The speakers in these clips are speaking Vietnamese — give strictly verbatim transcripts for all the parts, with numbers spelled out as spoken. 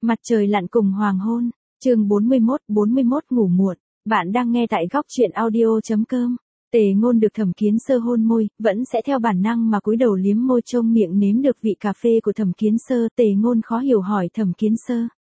Mặt trời lặn cùng hoàng hôn, chương bốn mươi mốt, bốn mươi mốt ngủ muộn, bạn đang nghe tại góc truyện audio chấm com. Tề Ngôn được Thẩm Kiến Sơ hôn môi, vẫn sẽ theo bản năng mà cúi đầu liếm môi trông miệng nếm được vị cà phê của Thẩm Kiến Sơ. Tề Ngôn khó hiểu hỏi Thẩm Kiến Sơ.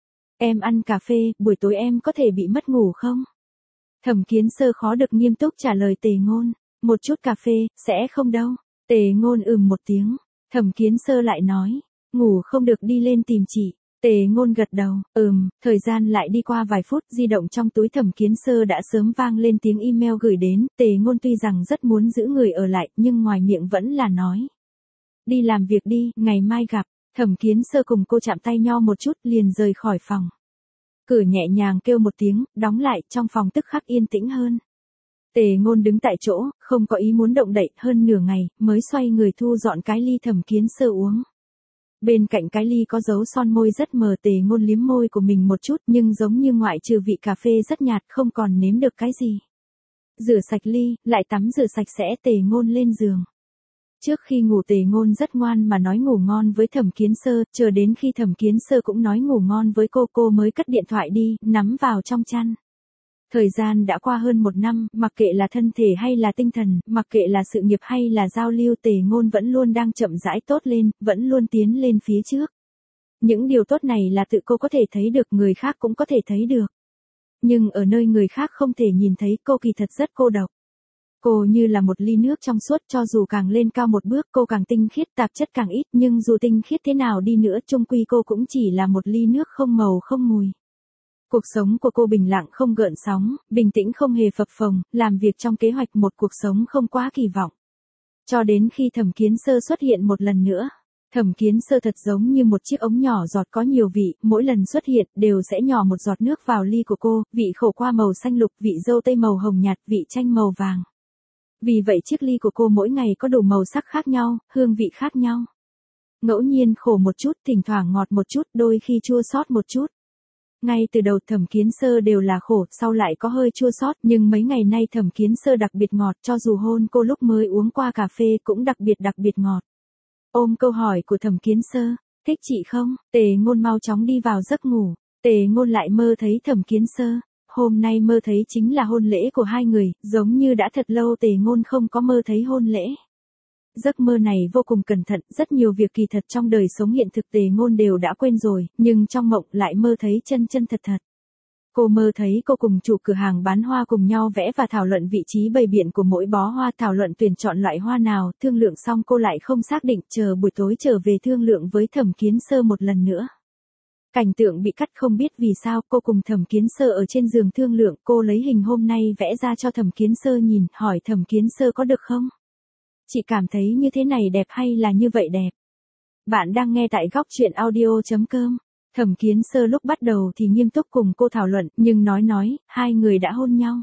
Em ăn cà phê, buổi tối em có thể bị mất ngủ không? Thẩm Kiến Sơ khó được nghiêm túc trả lời Tề Ngôn. Một chút cà phê, sẽ không đâu. Tề Ngôn ừm một tiếng. Thẩm Kiến Sơ lại nói, ngủ không được đi lên tìm chị. Tề Ngôn gật đầu, ừm, thời gian lại đi qua vài phút, di động trong túi Thẩm Kiến Sơ đã sớm vang lên tiếng email gửi đến. Tề Ngôn tuy rằng rất muốn giữ người ở lại, nhưng ngoài miệng vẫn là nói. Đi làm việc đi, ngày mai gặp. Thẩm Kiến Sơ cùng cô chạm tay nho một chút, liền rời khỏi phòng. Cửa nhẹ nhàng kêu một tiếng, đóng lại, trong phòng tức khắc yên tĩnh hơn. Tề Ngôn đứng tại chỗ, không có ý muốn động đậy, hơn nửa ngày, mới xoay người thu dọn cái ly Thẩm Kiến Sơ uống. Bên cạnh cái ly có dấu son môi rất mờ. Tề Ngôn liếm môi của mình một chút, nhưng giống như ngoại trừ vị cà phê rất nhạt, không còn nếm được cái gì. Rửa sạch ly, lại tắm rửa sạch sẽ. Tề Ngôn lên giường. Trước khi ngủ Tề Ngôn rất ngoan mà nói ngủ ngon với Thẩm Kiến Sơ, chờ đến khi Thẩm Kiến Sơ cũng nói ngủ ngon với cô, cô mới cất điện thoại đi, nắm vào trong chăn. Thời gian đã qua hơn một năm, mặc kệ là thân thể hay là tinh thần, mặc kệ là sự nghiệp hay là giao lưu, Tề Ngôn vẫn luôn đang chậm rãi tốt lên, vẫn luôn tiến lên phía trước. Những điều tốt này là tự cô có thể thấy được, người khác cũng có thể thấy được. Nhưng ở nơi người khác không thể nhìn thấy, cô kỳ thật rất cô độc. Cô như là một ly nước trong suốt, cho dù càng lên cao một bước, cô càng tinh khiết, tạp chất càng ít, nhưng dù tinh khiết thế nào đi nữa, chung quy cô cũng chỉ là một ly nước không màu không mùi. Cuộc sống của cô bình lặng không gợn sóng, bình tĩnh không hề phập phồng, làm việc trong kế hoạch, một cuộc sống không quá kỳ vọng. Cho đến khi Thẩm Kiến Sơ xuất hiện một lần nữa. Thẩm Kiến Sơ thật giống như một chiếc ống nhỏ giọt có nhiều vị, mỗi lần xuất hiện đều sẽ nhỏ một giọt nước vào ly của cô, vị khổ qua màu xanh lục, vị dâu tây màu hồng nhạt, vị chanh màu vàng. Vì vậy chiếc ly của cô mỗi ngày có đủ màu sắc khác nhau, hương vị khác nhau. Ngẫu nhiên khổ một chút, thỉnh thoảng ngọt một chút, đôi khi chua xót một chút. Ngay từ đầu Thẩm Kiến Sơ đều là khổ, sau lại có hơi chua xót, nhưng mấy ngày nay Thẩm Kiến Sơ đặc biệt ngọt, cho dù hôn cô lúc mới uống qua cà phê cũng đặc biệt đặc biệt ngọt. Ôm câu hỏi của Thẩm Kiến Sơ, thích chị không? Tề Ngôn mau chóng đi vào giấc ngủ. Tề Ngôn lại mơ thấy Thẩm Kiến Sơ. Hôm nay mơ thấy chính là hôn lễ của hai người, giống như đã thật lâu Tề Ngôn không có mơ thấy hôn lễ. Giấc mơ này vô cùng cẩn thận, rất nhiều việc kỳ thật trong đời sống hiện thực Tề Ngôn đều đã quên rồi, nhưng trong mộng lại mơ thấy chân chân thật thật. Cô mơ thấy cô cùng chủ cửa hàng bán hoa cùng nhau vẽ và thảo luận vị trí bày biện của mỗi bó hoa, thảo luận tuyển chọn loại hoa nào, thương lượng xong cô lại không xác định, chờ buổi tối trở về thương lượng với Thẩm Kiến Sơ một lần nữa. Cảnh tượng bị cắt không biết vì sao, cô cùng Thẩm Kiến Sơ ở trên giường thương lượng, cô lấy hình hôm nay vẽ ra cho Thẩm Kiến Sơ nhìn, hỏi Thẩm Kiến Sơ có được không? Chị cảm thấy như thế này đẹp hay là như vậy đẹp? Bạn đang nghe tại góc truyện audio chấm com. Thẩm Kiến Sơ lúc bắt đầu thì nghiêm túc cùng cô thảo luận, nhưng nói nói, hai người đã hôn nhau.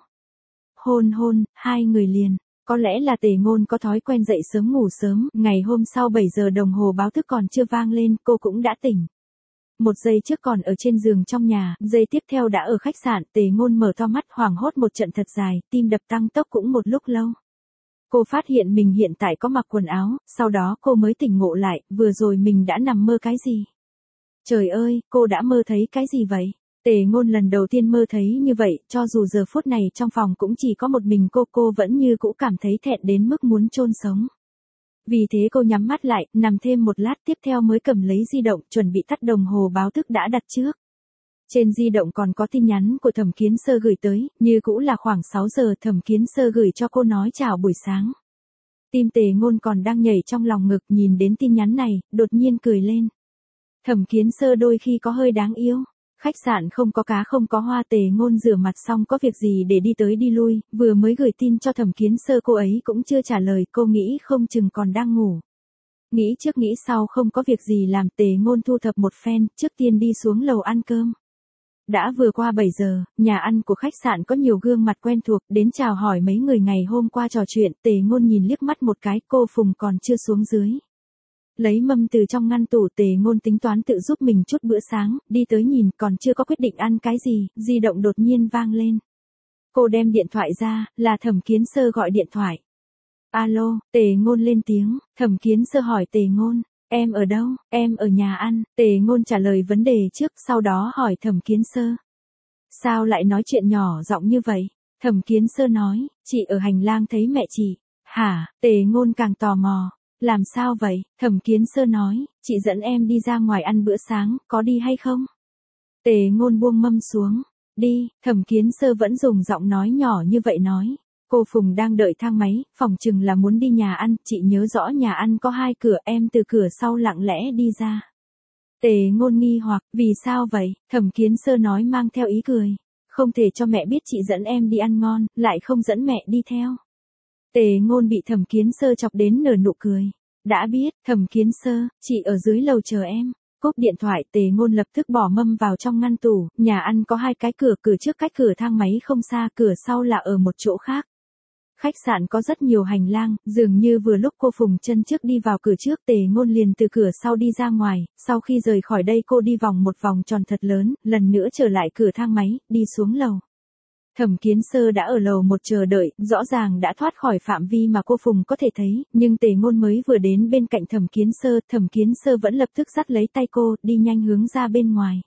Hôn hôn, hai người liền. Có lẽ là Tề Ngôn có thói quen dậy sớm ngủ sớm, ngày hôm sau bảy giờ đồng hồ báo thức còn chưa vang lên, cô cũng đã tỉnh. Một giây trước còn ở trên giường trong nhà, giây tiếp theo đã ở khách sạn. Tề Ngôn mở to mắt hoảng hốt một trận thật dài, tim đập tăng tốc cũng một lúc lâu. Cô phát hiện mình hiện tại có mặc quần áo, sau đó cô mới tỉnh ngộ lại, vừa rồi mình đã nằm mơ cái gì? Trời ơi, cô đã mơ thấy cái gì vậy? Tề Ngôn lần đầu tiên mơ thấy như vậy, cho dù giờ phút này trong phòng cũng chỉ có một mình cô, cô vẫn như cũ cảm thấy thẹn đến mức muốn chôn sống. Vì thế cô nhắm mắt lại, nằm thêm một lát tiếp theo mới cầm lấy di động, chuẩn bị tắt đồng hồ báo thức đã đặt trước. Trên di động còn có tin nhắn của Thẩm Kiến Sơ gửi tới, như cũ là khoảng sáu giờ, Thẩm Kiến Sơ gửi cho cô nói chào buổi sáng. Tim Tề Ngôn còn đang nhảy trong lòng ngực, nhìn đến tin nhắn này, đột nhiên cười lên. Thẩm Kiến Sơ đôi khi có hơi đáng yêu. Khách sạn không có cá không có hoa, Tề Ngôn rửa mặt xong có việc gì để đi tới đi lui, vừa mới gửi tin cho Thẩm Kiến Sơ cô ấy cũng chưa trả lời, cô nghĩ không chừng còn đang ngủ. Nghĩ trước nghĩ sau không có việc gì làm, Tề Ngôn thu thập một phen, trước tiên đi xuống lầu ăn cơm. Đã vừa qua bảy giờ, nhà ăn của khách sạn có nhiều gương mặt quen thuộc, đến chào hỏi mấy người ngày hôm qua trò chuyện. Tề Ngôn nhìn liếc mắt một cái, cô Phùng còn chưa xuống dưới. Lấy mâm từ trong ngăn tủ, Tề Ngôn tính toán tự giúp mình chút bữa sáng, đi tới nhìn, còn chưa có quyết định ăn cái gì, di động đột nhiên vang lên. Cô đem điện thoại ra, là Thẩm Kiến Sơ gọi điện thoại. Alo, Tề Ngôn lên tiếng, Thẩm Kiến Sơ hỏi Tề Ngôn, Em ở đâu? Em ở nhà ăn. Tề Ngôn trả lời vấn đề trước, sau đó hỏi Thẩm Kiến Sơ. Sao lại nói chuyện nhỏ giọng như vậy? Thẩm Kiến Sơ nói, chị ở hành lang thấy mẹ chị. Hả? Tề Ngôn càng tò mò. Làm sao vậy? Thẩm Kiến Sơ nói, chị dẫn em đi ra ngoài ăn bữa sáng, có đi hay không? Tề Ngôn buông mâm xuống. Đi. Thẩm Kiến Sơ vẫn dùng giọng nói nhỏ như vậy nói. Cô Phùng đang đợi thang máy, phòng chừng là muốn đi nhà ăn, chị nhớ rõ nhà ăn có hai cửa, em từ cửa sau lặng lẽ đi ra. Tề Ngôn nghi hoặc, vì sao vậy? Thẩm Kiến Sơ nói mang theo ý cười. Không thể cho mẹ biết chị dẫn em đi ăn ngon, lại không dẫn mẹ đi theo. Tề Ngôn bị Thẩm Kiến Sơ chọc đến nở nụ cười. Đã biết, Thẩm Kiến Sơ, chị ở dưới lầu chờ em. Cúp điện thoại, Tề Ngôn lập tức bỏ mâm vào trong ngăn tủ, nhà ăn có hai cái cửa, cửa trước cách cửa thang máy không xa, cửa sau là ở một chỗ khác. Khách sạn có rất nhiều hành lang, dường như vừa lúc cô Phùng chân trước đi vào cửa trước, Tề Ngôn liền từ cửa sau đi ra ngoài, sau khi rời khỏi đây cô đi vòng một vòng tròn thật lớn, lần nữa trở lại cửa thang máy, đi xuống lầu. Thẩm Kiến Sơ đã ở lầu một chờ đợi, rõ ràng đã thoát khỏi phạm vi mà cô Phùng có thể thấy, nhưng Tề Ngôn mới vừa đến bên cạnh Thẩm Kiến Sơ, Thẩm Kiến Sơ vẫn lập tức dắt lấy tay cô, đi nhanh hướng ra bên ngoài.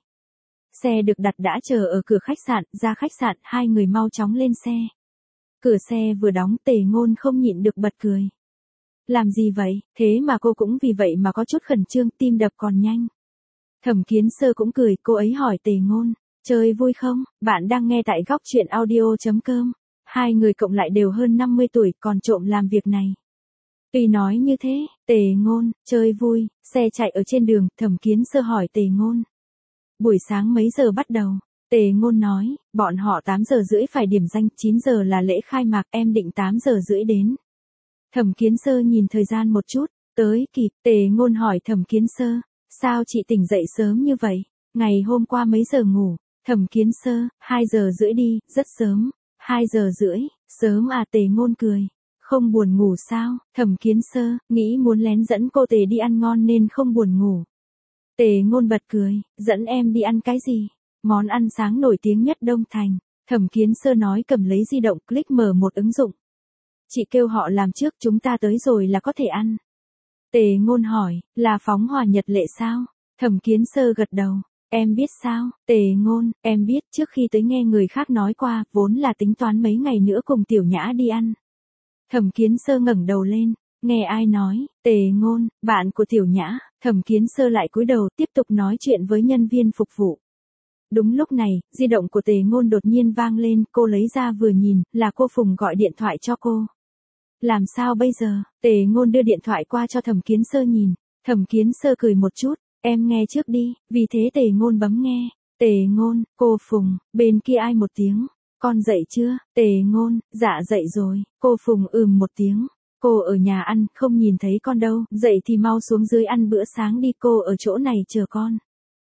Xe được đặt đã chờ ở cửa khách sạn, ra khách sạn, hai người mau chóng lên xe. Cửa xe vừa đóng, Tề Ngôn không nhịn được bật cười. Làm gì vậy? Thế mà cô cũng vì vậy mà có chút khẩn trương, tim đập còn nhanh. Thẩm Kiến Sơ cũng cười, cô ấy hỏi Tề Ngôn, chơi vui không? Bạn đang nghe tại góc truyện audio chấm com. Hai người cộng lại đều hơn năm mươi tuổi, còn trộm làm việc này. Tuy nói như thế, Tề Ngôn, chơi vui, xe chạy ở trên đường, Thẩm Kiến Sơ hỏi Tề Ngôn. Buổi sáng mấy giờ bắt đầu? Tề Ngôn nói, bọn họ tám giờ rưỡi phải điểm danh, chín giờ là lễ khai mạc, em định tám giờ rưỡi đến. Thẩm Kiến Sơ nhìn thời gian một chút, tới kịp, Tề Ngôn hỏi Thẩm Kiến Sơ, sao chị tỉnh dậy sớm như vậy? Ngày hôm qua mấy giờ ngủ? Thẩm Kiến Sơ, hai giờ rưỡi đi, rất sớm. hai giờ rưỡi, sớm à? Tề Ngôn cười. Không buồn ngủ sao? Thẩm Kiến Sơ, nghĩ muốn lén dẫn cô Tề đi ăn ngon nên không buồn ngủ. Tề Ngôn bật cười, dẫn em đi ăn cái gì? Món ăn sáng nổi tiếng nhất Đông Thành. Thẩm Kiến Sơ nói cầm lấy di động, click mở một ứng dụng. Chị kêu họ làm trước, chúng ta tới rồi là có thể ăn. Tề Ngôn hỏi, là Phóng Hòa Nhật Lệ sao? Thẩm Kiến Sơ gật đầu. Em biết sao? Tề Ngôn, em biết, trước khi tới nghe người khác nói qua, vốn là tính toán mấy ngày nữa cùng Tiểu Nhã đi ăn. Thẩm Kiến Sơ ngẩng đầu lên, nghe ai nói? Tề Ngôn, bạn của Tiểu Nhã. Thẩm Kiến Sơ lại cúi đầu, tiếp tục nói chuyện với nhân viên phục vụ. Đúng lúc này, di động của Tề Ngôn đột nhiên vang lên, cô lấy ra vừa nhìn, là cô Phùng gọi điện thoại cho cô. Làm sao bây giờ? Tề Ngôn đưa điện thoại qua cho Thẩm Kiến Sơ nhìn. Thẩm Kiến Sơ cười một chút, em nghe trước đi, vì thế Tề Ngôn bấm nghe. Tề Ngôn, cô Phùng, bên kia ai một tiếng. Con dậy chưa? Tề Ngôn, dạ dậy rồi. Cô Phùng ừm một tiếng. Cô ở nhà ăn, không nhìn thấy con đâu, dậy thì mau xuống dưới ăn bữa sáng đi, cô ở chỗ này chờ con.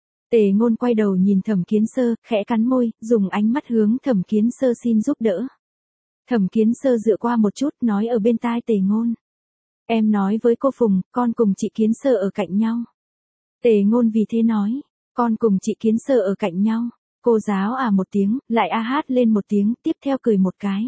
Tề Ngôn quay đầu nhìn Thẩm Kiến Sơ, khẽ cắn môi, dùng ánh mắt hướng Thẩm Kiến Sơ xin giúp đỡ. Thẩm Kiến Sơ dựa qua một chút, nói ở bên tai Tề Ngôn. Em nói với cô Phùng, con cùng chị Kiến Sơ ở cạnh nhau. Tề Ngôn vì thế nói, con cùng chị Kiến Sơ ở cạnh nhau. Cô giáo à một tiếng, lại a hát lên một tiếng, tiếp theo cười một cái.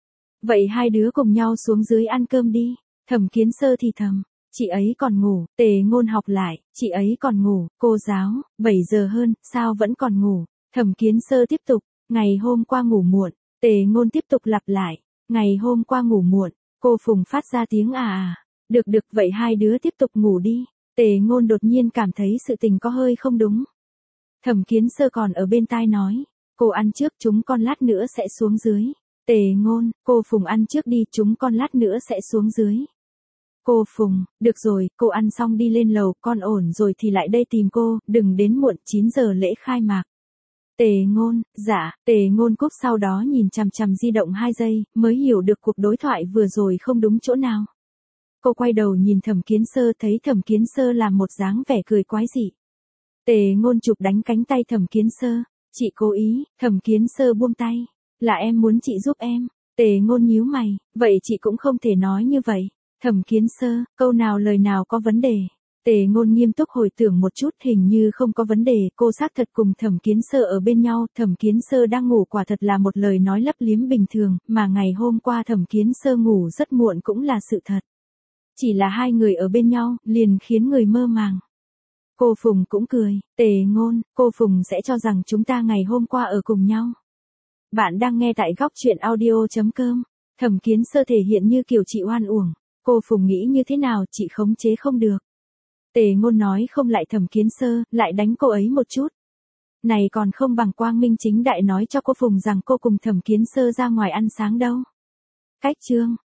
Vậy hai đứa cùng nhau xuống dưới ăn cơm đi. Thẩm Kiến Sơ thì thầm. Chị ấy còn ngủ. Tề Ngôn học lại, chị ấy còn ngủ. Cô giáo, bảy giờ hơn, sao vẫn còn ngủ? Thẩm Kiến Sơ tiếp tục, ngày hôm qua ngủ muộn. Tề Ngôn tiếp tục lặp lại, ngày hôm qua ngủ muộn. Cô Phùng phát ra tiếng à à. Được được, vậy hai đứa tiếp tục ngủ đi. Tề Ngôn đột nhiên cảm thấy sự tình có hơi không đúng. Thẩm Kiến Sơ còn ở bên tai nói, cô ăn trước, chúng con lát nữa sẽ xuống dưới. Tề Ngôn, cô Phùng ăn trước đi, chúng con lát nữa sẽ xuống dưới. Cô Phùng, được rồi, cô ăn xong đi lên lầu, con ổn rồi thì lại đây tìm cô, đừng đến muộn, chín giờ lễ khai mạc. Tề Ngôn, dạ. Tề Ngôn cúp sau đó nhìn chằm chằm di động hai giây, mới hiểu được cuộc đối thoại vừa rồi không đúng chỗ nào. Cô quay đầu nhìn Thẩm Kiến Sơ, thấy Thẩm Kiến Sơ làm một dáng vẻ cười quái dị. Tề Ngôn chụp đánh cánh tay Thẩm Kiến Sơ, chị cố ý. Thẩm Kiến Sơ buông tay, là em muốn chị giúp em. Tề Ngôn nhíu mày, vậy chị cũng không thể nói như vậy. Thẩm Kiến Sơ, câu nào lời nào có vấn đề. Tề Ngôn nghiêm túc hồi tưởng một chút, hình như không có vấn đề, cô xác thật cùng Thẩm Kiến Sơ ở bên nhau, Thẩm Kiến Sơ đang ngủ quả thật là một lời nói lấp liếm bình thường, mà ngày hôm qua Thẩm Kiến Sơ ngủ rất muộn cũng là sự thật. Chỉ là hai người ở bên nhau, liền khiến người mơ màng. Cô Phùng cũng cười, Tề Ngôn, cô Phùng sẽ cho rằng chúng ta ngày hôm qua ở cùng nhau. Bạn đang nghe tại góc chuyện audio.com. Thẩm Kiến Sơ thể hiện như kiểu chị oan uổng. Cô Phùng nghĩ như thế nào chị khống chế không được. Tề Ngôn nói không lại Thẩm Kiến Sơ, lại đánh cô ấy một chút. Này còn không bằng quang minh chính đại nói cho cô Phùng rằng cô cùng Thẩm Kiến Sơ ra ngoài ăn sáng đâu. Cách chương.